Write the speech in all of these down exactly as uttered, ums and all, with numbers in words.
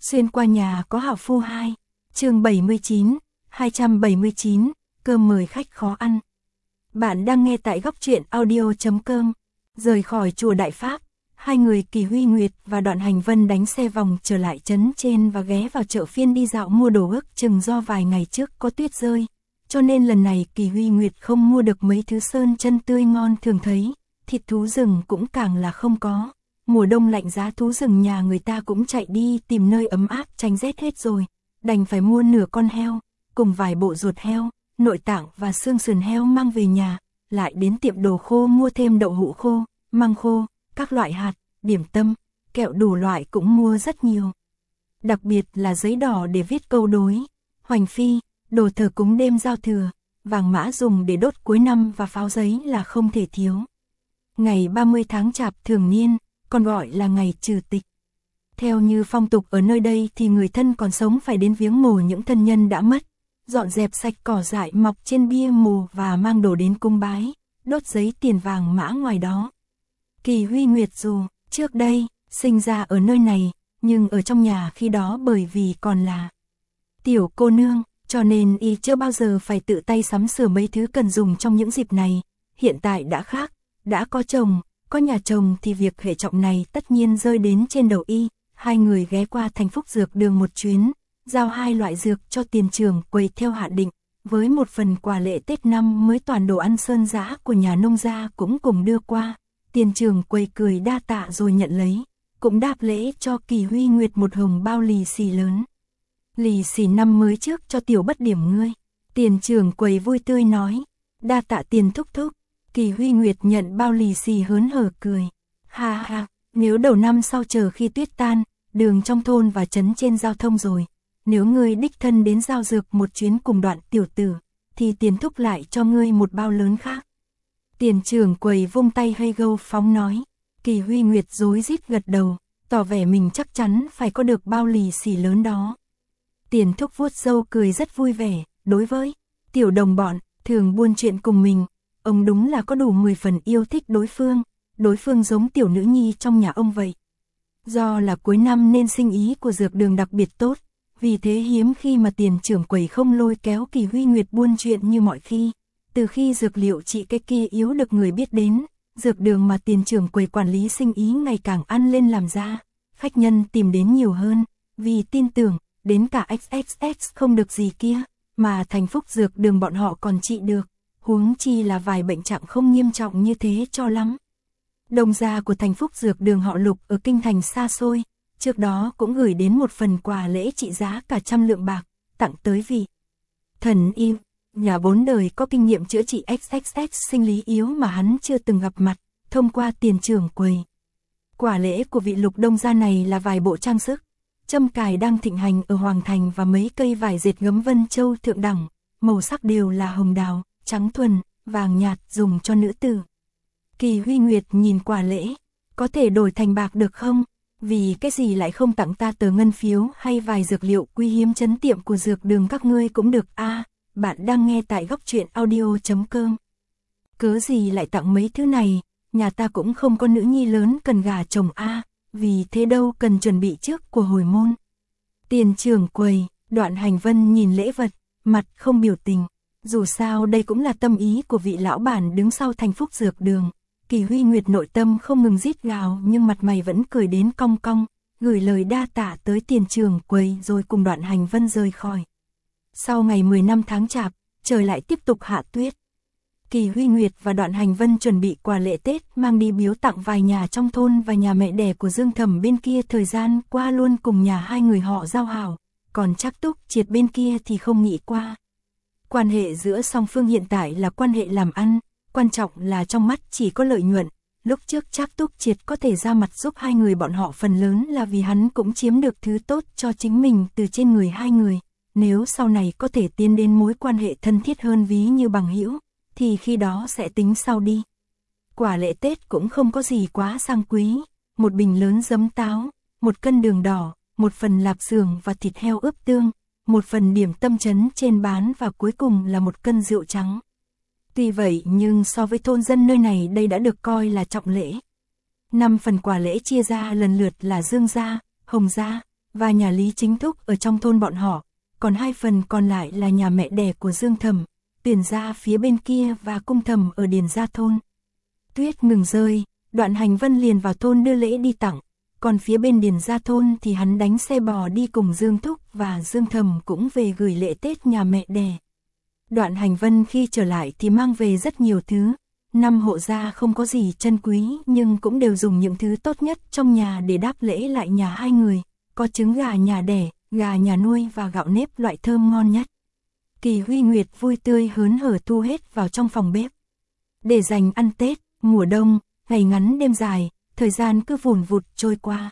Xuyên qua nhà có hảo phu hai, chương bảy mươi chín, hai trăm bảy mươi chín, cơm mời khách khó ăn. Bạn đang nghe tại góc truyện audio chấm com. Rời khỏi chùa Đại Pháp, hai người Kỳ Huy Nguyệt và Đoạn Hành Vân đánh xe vòng trở lại trấn trên và ghé vào chợ phiên đi dạo mua đồ, ước chừng do vài ngày trước có tuyết rơi, cho nên lần này Kỳ Huy Nguyệt không mua được mấy thứ sơn chân tươi ngon thường thấy, thịt thú rừng cũng càng là không có. Mùa đông lạnh giá, thú rừng nhà người ta cũng chạy đi tìm nơi ấm áp tránh rét hết rồi, đành phải mua nửa con heo, cùng vài bộ ruột heo, nội tạng và xương sườn heo mang về nhà, lại đến tiệm đồ khô mua thêm đậu hũ khô, măng khô, các loại hạt, điểm tâm, kẹo đủ loại cũng mua rất nhiều. Đặc biệt là giấy đỏ để viết câu đối, hoành phi, đồ thờ cúng đêm giao thừa, vàng mã dùng để đốt cuối năm và pháo giấy là không thể thiếu. Ngày ba mươi tháng Chạp thường niên, còn gọi là ngày trừ tịch. Theo như phong tục ở nơi đây thì người thân còn sống phải đến viếng mồ những thân nhân đã mất, dọn dẹp sạch cỏ dại mọc trên bia mồ và mang đồ đến cung bái, đốt giấy tiền vàng mã ngoài đó. Kỳ Huy Nguyệt dù trước đây sinh ra ở nơi này, nhưng ở trong nhà khi đó bởi vì còn là tiểu cô nương, cho nên y chưa bao giờ phải tự tay sắm sửa mấy thứ cần dùng trong những dịp này. Hiện tại đã khác, đã có chồng, có nhà chồng thì việc hệ trọng này tất nhiên rơi đến trên đầu y. Hai người ghé qua thành Phúc Dược Đường một chuyến, giao hai loại dược cho tiền trưởng quầy theo hạn định, với một phần quà lễ Tết năm mới toàn đồ ăn sơn dã của nhà nông gia cũng cùng đưa qua. Tiền trưởng quầy cười đa tạ rồi nhận lấy, cũng đáp lễ cho Kỳ Huy Nguyệt một hồng bao lì xì lớn. Lì xì năm mới trước cho tiểu bất điểm ngươi. Tiền trưởng quầy vui tươi nói, đa tạ tiền thúc thúc. Kỳ Huy Nguyệt nhận bao lì xì hớn hở cười, ha ha, nếu đầu năm sau chờ khi tuyết tan, đường trong thôn và trấn trên giao thông rồi, nếu ngươi đích thân đến giao dược một chuyến cùng Đoạn tiểu tử, thì tiền thúc lại cho ngươi một bao lớn khác. Tiền trưởng quầy vung tay hay gâu phóng nói. Kỳ Huy Nguyệt rối rít gật đầu, tỏ vẻ mình chắc chắn phải có được bao lì xì lớn đó. Tiền thúc vuốt râu cười rất vui vẻ, đối với tiểu đồng bọn thường buôn chuyện cùng mình, ông đúng là có đủ mười phần yêu thích đối phương, đối phương giống tiểu nữ nhi trong nhà ông vậy. Do là cuối năm nên sinh ý của dược đường đặc biệt tốt, vì thế hiếm khi mà tiền trưởng quầy không lôi kéo Kỳ Huy Nguyệt buôn chuyện như mọi khi. Từ khi dược liệu trị cái kia yếu được người biết đến, dược đường mà tiền trưởng quầy quản lý sinh ý ngày càng ăn lên làm ra, khách nhân tìm đến nhiều hơn, vì tin tưởng, đến cả ích ích ích không được gì kia, mà thành Phúc Dược Đường bọn họ còn trị được, huống chi là vài bệnh trạng không nghiêm trọng như thế cho lắm. Đồng gia của thành Phúc Dược Đường họ Lục ở kinh thành xa xôi, trước đó cũng gửi đến một phần quà lễ trị giá cả trăm lượng bạc, tặng tới vị thần y, nhà bốn đời có kinh nghiệm chữa trị ích ích ích sinh lý yếu mà hắn chưa từng gặp mặt, thông qua tiền trưởng quầy. Quà lễ của vị Lục đông gia này là vài bộ trang sức, châm cài đang thịnh hành ở Hoàng Thành và mấy cây vải dệt gấm Vân Châu thượng đẳng, màu sắc đều là hồng đào, trắng thuần, vàng nhạt dùng cho nữ tử. Kỳ Huy Nguyệt nhìn quà lễ, có thể đổi thành bạc được không? Vì cái gì lại không tặng ta tờ ngân phiếu hay vài dược liệu quý hiếm trấn tiệm của dược đường các ngươi cũng được a. À, bạn đang nghe tại góc truyện audio chấm com. Cớ gì lại tặng mấy thứ này, nhà ta cũng không có nữ nhi lớn cần gả chồng a, à, vì thế đâu cần chuẩn bị trước của hồi môn. Tiền trưởng quầy, Đoạn Hành Vân nhìn lễ vật, mặt không biểu tình, dù sao đây cũng là tâm ý của vị lão bản đứng sau thành Phúc Dược Đường. Kỳ Huy Nguyệt nội tâm không ngừng rít gào nhưng mặt mày vẫn cười đến cong cong, gửi lời đa tạ tới tiền trưởng quầy rồi cùng Đoạn Hành Vân rời khỏi. Sau ngày mười lăm tháng Chạp, trời lại tiếp tục hạ tuyết. Kỳ Huy Nguyệt và Đoạn Hành Vân chuẩn bị quà lễ Tết mang đi biếu tặng vài nhà trong thôn và nhà mẹ đẻ của Dương Thẩm bên kia, thời gian qua luôn cùng nhà hai người họ giao hảo, còn Trác Túc Triệt bên kia thì không nghĩ qua. Quan hệ giữa song phương hiện tại là quan hệ làm ăn, quan trọng là trong mắt chỉ có lợi nhuận. Lúc trước Trác Túc Triệt có thể ra mặt giúp hai người bọn họ phần lớn là vì hắn cũng chiếm được thứ tốt cho chính mình từ trên người hai người. Nếu sau này có thể tiến đến mối quan hệ thân thiết hơn ví như bằng hữu, thì khi đó sẽ tính sau đi. Quả lễ Tết cũng không có gì quá sang quý, một bình lớn giấm táo, một cân đường đỏ, một phần lạp xưởng và thịt heo ướp tương, một phần điểm tâm trấn trên bán và cuối cùng là một cân rượu trắng. Tuy vậy nhưng so với thôn dân nơi này đây đã được coi là trọng lễ. Năm phần quà lễ chia ra lần lượt là Dương gia, Hồng gia, và nhà Lý Chính Thúc ở trong thôn bọn họ, còn hai phần còn lại là nhà mẹ đẻ của Dương Thẩm, Tuyển gia phía bên kia và Cung Thẩm ở Điền Gia thôn. Tuyết ngừng rơi, Đoạn Hành Vân liền vào thôn đưa lễ đi tặng, còn phía bên Điền Gia thôn thì hắn đánh xe bò đi cùng Dương Thúc và Dương Thẩm cũng về gửi lễ Tết nhà mẹ đẻ. Đoạn Hành Vân khi trở lại thì mang về rất nhiều thứ, năm hộ gia không có gì chân quý nhưng cũng đều dùng những thứ tốt nhất trong nhà để đáp lễ lại nhà hai người, có trứng gà nhà đẻ, gà nhà nuôi và gạo nếp loại thơm ngon nhất. Kỳ Huy Nguyệt vui tươi hớn hở thu hết vào trong phòng bếp. Để dành ăn Tết, mùa đông, ngày ngắn đêm dài, thời gian cứ vùn vụt trôi qua.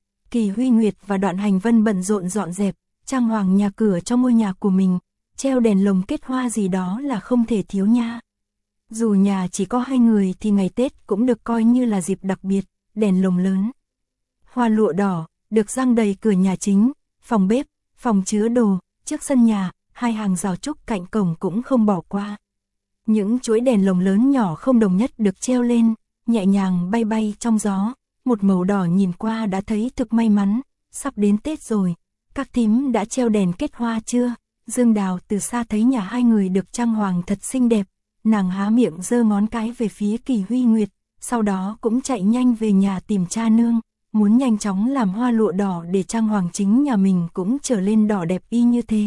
Kỳ Huy Nguyệt và Đoạn Hành Vân bận rộn dọn dẹp, trang hoàng nhà cửa trong ngôi nhà của mình, treo đèn lồng kết hoa gì đó là không thể thiếu nha. Dù nhà chỉ có hai người thì ngày Tết cũng được coi như là dịp đặc biệt, đèn lồng lớn. Hoa lụa đỏ, được răng đầy cửa nhà chính, phòng bếp, phòng chứa đồ, trước sân nhà, hai hàng rào trúc cạnh cổng cũng không bỏ qua. Những chuỗi đèn lồng lớn nhỏ không đồng nhất được treo lên, nhẹ nhàng bay bay trong gió, một màu đỏ nhìn qua đã thấy thực may mắn, sắp đến Tết rồi. Các thím đã treo đèn kết hoa chưa? Dương Đào từ xa thấy nhà hai người được trang hoàng thật xinh đẹp, nàng há miệng giơ ngón cái về phía Kỳ Huy Nguyệt, sau đó cũng chạy nhanh về nhà tìm cha nương, muốn nhanh chóng làm hoa lụa đỏ để trang hoàng chính nhà mình cũng trở lên đỏ đẹp y như thế.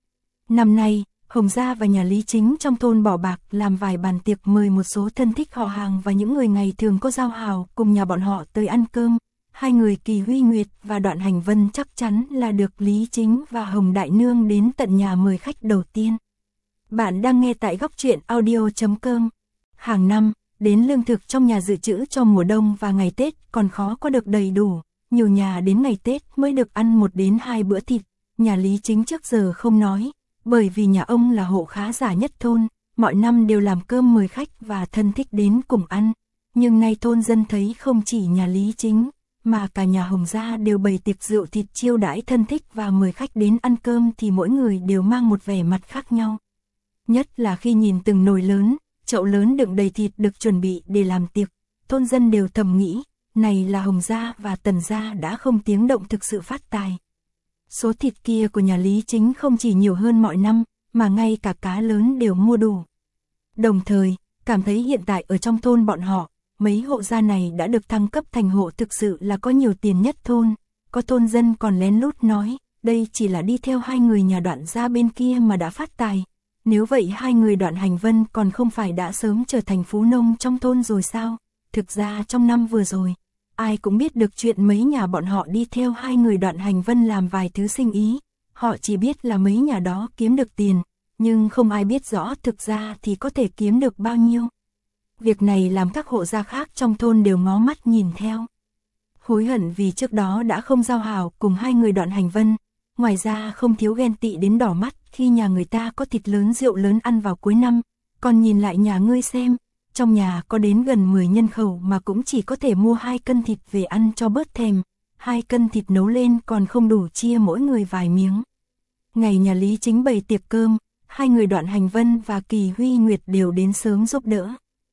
Năm nay, Hồng Gia và nhà Lý Chính trong thôn bỏ bạc làm vài bàn tiệc mời một số thân thích họ hàng và những người ngày thường có giao hảo cùng nhà bọn họ tới ăn cơm. Hai người Kỳ Huy Nguyệt và Đoạn Hành Vân chắc chắn là được Lý Chính và Hồng Đại Nương đến tận nhà mời khách đầu tiên. Bạn đang nghe tại góc truyện audio chấm com. Hàng năm, đến lương thực trong nhà dự trữ cho mùa đông và ngày Tết còn khó có được đầy đủ. Nhiều nhà đến ngày Tết mới được ăn một đến hai bữa thịt. Nhà Lý Chính trước giờ không nói, bởi vì nhà ông là hộ khá giả nhất thôn, mọi năm đều làm cơm mời khách và thân thích đến cùng ăn. Nhưng nay thôn dân thấy không chỉ nhà Lý Chính, mà cả nhà Hồng Gia đều bày tiệc rượu thịt chiêu đãi thân thích và mời khách đến ăn cơm thì mỗi người đều mang một vẻ mặt khác nhau. Nhất là khi nhìn từng nồi lớn, chậu lớn đựng đầy thịt được chuẩn bị để làm tiệc, thôn dân đều thầm nghĩ, này là Hồng Gia và Tần Gia đã không tiếng động thực sự phát tài. Số thịt kia của nhà Lý Chính không chỉ nhiều hơn mọi năm, mà ngay cả cá lớn đều mua đủ. Đồng thời, cảm thấy hiện tại ở trong thôn bọn họ, mấy hộ gia này đã được thăng cấp thành hộ thực sự là có nhiều tiền nhất thôn. Có thôn dân còn lén lút nói, đây chỉ là đi theo hai người nhà Đoạn gia bên kia mà đã phát tài. Nếu vậy hai người Đoạn Hành Vân còn không phải đã sớm trở thành phú nông trong thôn rồi sao? Thực ra trong năm vừa rồi, ai cũng biết được chuyện mấy nhà bọn họ đi theo hai người Đoạn Hành Vân làm vài thứ sinh ý. Họ chỉ biết là mấy nhà đó kiếm được tiền, nhưng không ai biết rõ thực ra thì có thể kiếm được bao nhiêu. Việc này làm các hộ gia khác trong thôn đều ngó mắt nhìn theo. Hối hận vì trước đó đã không giao hảo cùng hai người Đoạn Hành Vân, ngoài ra không thiếu ghen tị đến đỏ mắt khi nhà người ta có thịt lớn rượu lớn ăn vào cuối năm. Còn nhìn lại nhà ngươi xem, trong nhà có đến gần mười nhân khẩu mà cũng chỉ có thể mua hai cân thịt về ăn cho bớt thèm, hai cân thịt nấu lên còn không đủ chia mỗi người vài miếng. Ngày nhà Lý Chính bày tiệc cơm, hai người Đoạn Hành Vân và Kỳ Huy Nguyệt đều đến sớm giúp đỡ.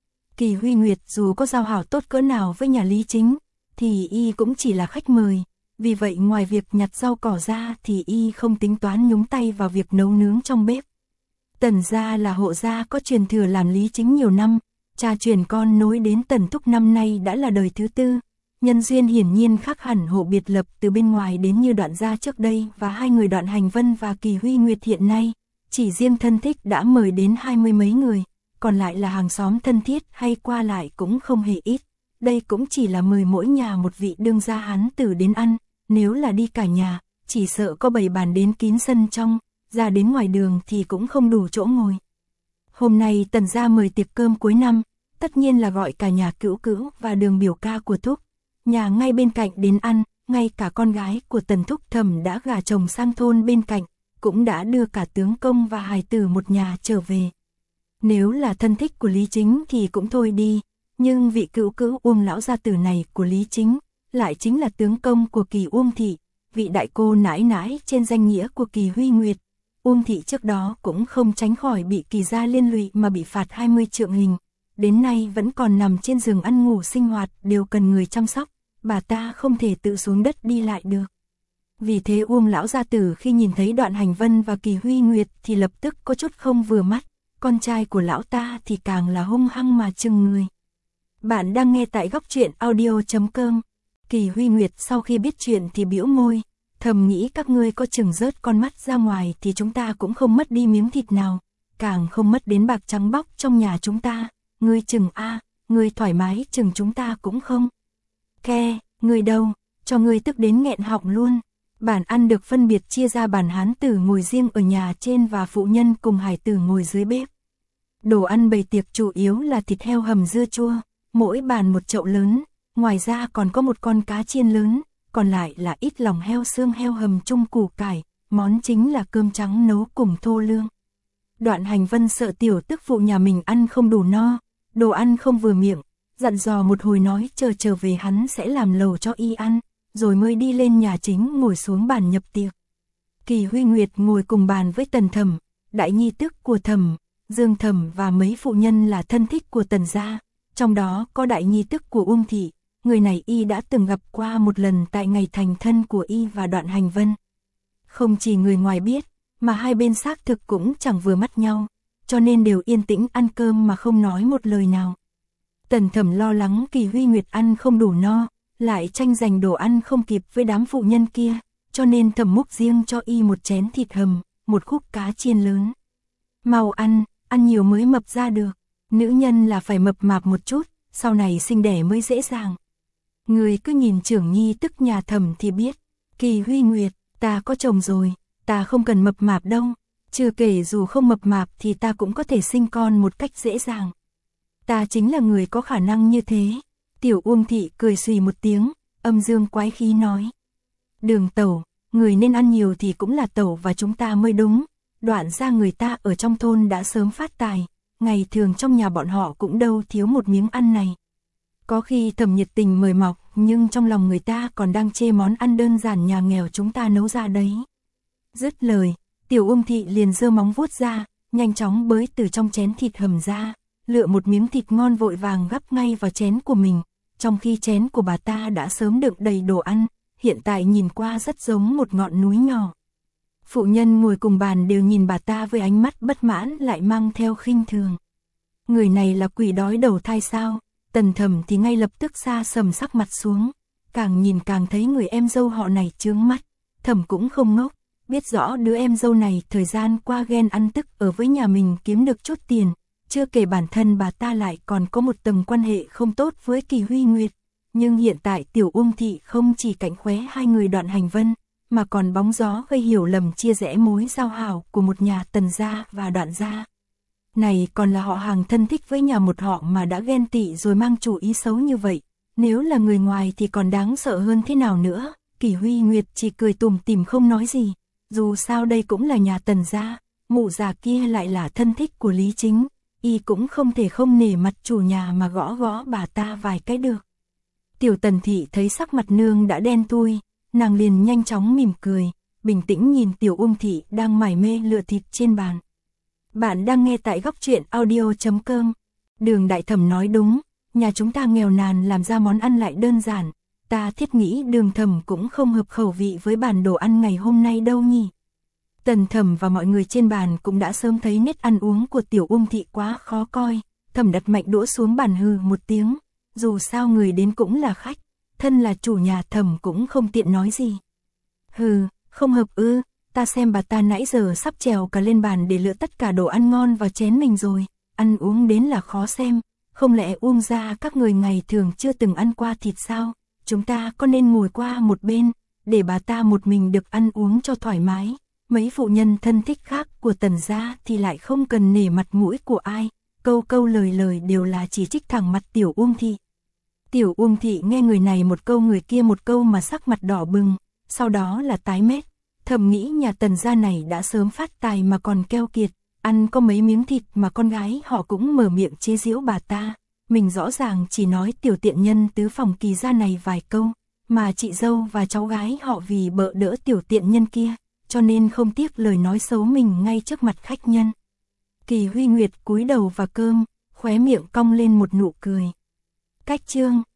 Kỳ Huy Nguyệt dù có giao hảo tốt cỡ nào với nhà Lý Chính, thì y cũng chỉ là khách mời, vì vậy ngoài việc nhặt rau cỏ ra thì y không tính toán nhúng tay vào việc nấu nướng trong bếp. Tần gia là hộ gia có truyền thừa làm Lý Chính nhiều năm, cha truyền con nối đến Tần Thúc năm nay đã là đời thứ tư. Nhân duyên hiển nhiên khác hẳn hộ biệt lập từ bên ngoài đến như Đoạn gia trước đây và hai người Đoạn Hành Vân và Kỳ Huy Nguyệt hiện nay, chỉ riêng thân thích đã mời đến hai mươi mấy người, còn lại là hàng xóm thân thiết hay qua lại cũng không hề ít. Đây cũng chỉ là mời mỗi nhà một vị đương gia hán tử đến ăn, nếu là đi cả nhà, chỉ sợ có bảy bàn đến kín sân trong, ra đến ngoài đường thì cũng không đủ chỗ ngồi. Hôm nay Tần gia mời tiệc cơm cuối năm, tất nhiên là gọi cả nhà Cữu Cữu và Đường biểu ca của Thúc, nhà ngay bên cạnh đến ăn, ngay cả con gái của Tần Thúc Thẩm đã gả chồng sang thôn bên cạnh, cũng đã đưa cả tướng công và hài tử một nhà trở về. Nếu là thân thích của Lý Chính thì cũng thôi đi, nhưng vị Cữu Cữu Uông lão gia tử này của Lý Chính, lại chính là tướng công của Kỳ Uông thị, vị đại cô nãi nãi trên danh nghĩa của Kỳ Huy Nguyệt. Uông thị trước đó cũng không tránh khỏi bị Kỳ gia liên lụy mà bị phạt hai mươi trượng hình, đến nay vẫn còn nằm trên giường ăn ngủ sinh hoạt đều cần người chăm sóc, bà ta không thể tự xuống đất đi lại được. Vì thế Uông lão gia tử khi nhìn thấy Đoạn Hành Vân và Kỳ Huy Nguyệt thì lập tức có chút không vừa mắt, con trai của lão ta thì càng là hung hăng mà chừng người. Bạn đang nghe tại góc truyện audio chấm com. Kỳ Huy Nguyệt sau khi biết chuyện thì bĩu môi, thầm nghĩ các ngươi có chừng rớt con mắt ra ngoài thì chúng ta cũng không mất đi miếng thịt nào, càng không mất đến bạc trắng bóc trong nhà chúng ta, ngươi chừng a, ngươi thoải mái chừng chúng ta cũng không. Ke, ngươi đâu, cho ngươi tức đến nghẹn họng luôn. Bàn ăn được phân biệt chia ra bàn hán tử ngồi riêng ở nhà trên và phụ nhân cùng hải tử ngồi dưới bếp. Đồ ăn bày tiệc chủ yếu là thịt heo hầm dưa chua, mỗi bàn một chậu lớn, ngoài ra còn có một con cá chiên lớn, còn lại là ít lòng heo xương heo hầm chung củ cải, món chính là cơm trắng nấu cùng thô lương. Đoạn Hành Vân sợ tiểu tức phụ nhà mình ăn không đủ no, đồ ăn không vừa miệng, dặn dò một hồi nói chờ trở về hắn sẽ làm lẩu cho y ăn, rồi mới đi lên nhà chính ngồi xuống bàn nhập tiệc. Kỳ Huy Nguyệt ngồi cùng bàn với Tần Thẩm, đại nhi tức của Thẩm, Dương Thẩm và mấy phụ nhân là thân thích của Tần gia, trong đó có đại nhi tức của Uông thị, người này y đã từng gặp qua một lần tại ngày thành thân của y và Đoạn Hành Vân. Không chỉ người ngoài biết, mà hai bên xác thực cũng chẳng vừa mắt nhau, cho nên đều yên tĩnh ăn cơm mà không nói một lời nào. Tần Thẩm lo lắng Kỳ Huy Nguyệt ăn không đủ no, lại tranh giành đồ ăn không kịp với đám phụ nhân kia, cho nên Thẩm múc riêng cho y một chén thịt hầm, một khúc cá chiên lớn. Mau ăn, ăn nhiều mới mập ra được, nữ nhân là phải mập mạp một chút, sau này sinh đẻ mới dễ dàng. Người cứ nhìn trưởng nhi tức nhà Thẩm thì biết, Kỳ Huy Nguyệt, ta có chồng rồi, ta không cần mập mạp đâu, chưa kể dù không mập mạp thì ta cũng có thể sinh con một cách dễ dàng. Ta chính là người có khả năng như thế. Tiểu Uông thị cười xùy một tiếng, âm dương quái khí nói. Đường tẩu, người nên ăn nhiều thì cũng là tẩu và chúng ta mới đúng. Đoạn ra người ta ở trong thôn đã sớm phát tài, ngày thường trong nhà bọn họ cũng đâu thiếu một miếng ăn này. Có khi Thẩm nhiệt tình mời mọc, nhưng trong lòng người ta còn đang chê món ăn đơn giản nhà nghèo chúng ta nấu ra đấy. Dứt lời, Tiểu Uông thị liền giơ móng vuốt ra, nhanh chóng bới từ trong chén thịt hầm ra, lựa một miếng thịt ngon vội vàng gắp ngay vào chén của mình, trong khi chén của bà ta đã sớm đựng đầy đồ ăn, hiện tại nhìn qua rất giống một ngọn núi nhỏ. Phụ nhân ngồi cùng bàn đều nhìn bà ta với ánh mắt bất mãn lại mang theo khinh thường. Người này là quỷ đói đầu thai sao? Tần Thẩm thì ngay lập tức xa sầm sắc mặt xuống, càng nhìn càng thấy người em dâu họ này chướng mắt. Thẩm cũng không ngốc, biết rõ đứa em dâu này thời gian qua ghen ăn tức ở với nhà mình kiếm được chút tiền, chưa kể bản thân bà ta lại còn có một tầng quan hệ không tốt với Kỳ Huy Nguyệt. Nhưng hiện tại Tiểu Uông thị không chỉ cạnh khóe hai người Đoạn Hành Vân, mà còn bóng gió gây hiểu lầm chia rẽ mối giao hảo của một nhà Tần gia và Đoạn gia. Này còn là họ hàng thân thích với nhà một họ mà đã ghen tị rồi mang chủ ý xấu như vậy, nếu là người ngoài thì còn đáng sợ hơn thế nào nữa. Kỳ Huy Nguyệt chỉ cười tủm tỉm không nói gì, dù sao đây cũng là nhà Tần gia, mụ già kia lại là thân thích của Lý Chính, y cũng không thể không nể mặt chủ nhà mà gõ gõ bà ta vài cái được. Tiểu Tần thị thấy sắc mặt nương đã đen thui, nàng liền nhanh chóng mỉm cười, bình tĩnh nhìn Tiểu Uông thị đang mải mê lựa thịt trên bàn. Bạn đang nghe tại góc truyện audio chấm com. Đường Đại Thẩm nói đúng, nhà chúng ta nghèo nàn làm ra món ăn lại đơn giản, ta thiết nghĩ Đường Thẩm cũng không hợp khẩu vị với bản đồ ăn ngày hôm nay đâu nhỉ. Tần Thẩm và mọi người trên bàn cũng đã sớm thấy nét ăn uống của Tiểu Uông thị quá khó coi, Thẩm đặt mạnh đũa xuống bàn hừ một tiếng, dù sao người đến cũng là khách, thân là chủ nhà Thẩm cũng không tiện nói gì. Hừ, không hợp ư, ta xem bà ta nãy giờ sắp trèo cả lên bàn để lựa tất cả đồ ăn ngon vào chén mình rồi, ăn uống đến là khó xem, không lẽ Uông gia các người ngày thường chưa từng ăn qua thịt sao, chúng ta có nên ngồi qua một bên, để bà ta một mình được ăn uống cho thoải mái. Mấy phụ nhân thân thích khác của Tần gia thì lại không cần nể mặt mũi của ai, câu câu lời lời đều là chỉ trích thẳng mặt Tiểu Uông thị. Tiểu Uông thị nghe người này một câu người kia một câu mà sắc mặt đỏ bừng, sau đó là tái mét, thầm nghĩ nhà Tần gia này đã sớm phát tài mà còn keo kiệt, ăn có mấy miếng thịt mà con gái họ cũng mở miệng chế giễu bà ta, mình rõ ràng chỉ nói tiểu tiện nhân tứ phòng Kỳ gia này vài câu, mà chị dâu và cháu gái họ vì bợ đỡ tiểu tiện nhân kia, cho nên không tiếc lời nói xấu mình ngay trước mặt khách nhân. Kỳ Huy Nguyệt cúi đầu vào cơm, khóe miệng cong lên một nụ cười. Cách chương